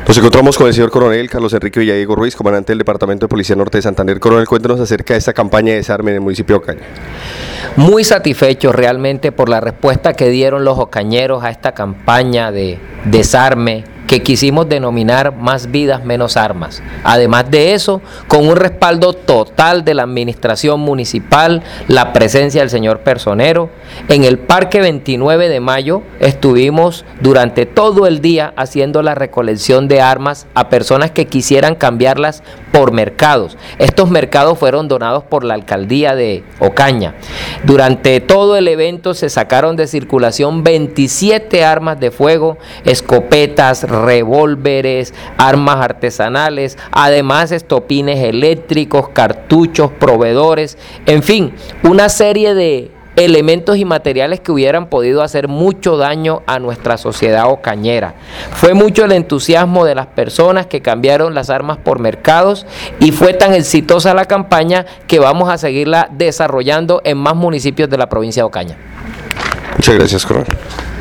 Nos encontramos con el señor coronel Carlos Enrique Villadiego Ruiz, comandante del Departamento de Policía Norte de Santander. Coronel, cuéntenos acerca de esta campaña de desarme en el municipio de Ocaña. Muy satisfechos realmente por la respuesta que dieron los ocañeros a esta campaña de desarme que quisimos denominar Más Vidas, Menos Armas. Además de eso, con un respaldo total de la administración municipal, la presencia del señor personero. En el Parque 29 de Mayo estuvimos durante todo el día haciendo la recolección de armas a personas que quisieran cambiarlas por mercados. Estos mercados fueron donados por la alcaldía de Ocaña. Durante todo el evento se sacaron de circulación 27 armas de fuego, escopetas, revólveres, armas artesanales, además estopines eléctricos, cartuchos, proveedores, en fin, una serie de elementos y materiales que hubieran podido hacer mucho daño a nuestra sociedad ocañera. Fue mucho el entusiasmo de las personas que cambiaron las armas por mercados y fue tan exitosa la campaña que vamos a seguirla desarrollando en más municipios de la provincia de Ocaña. Muchas gracias, coronel.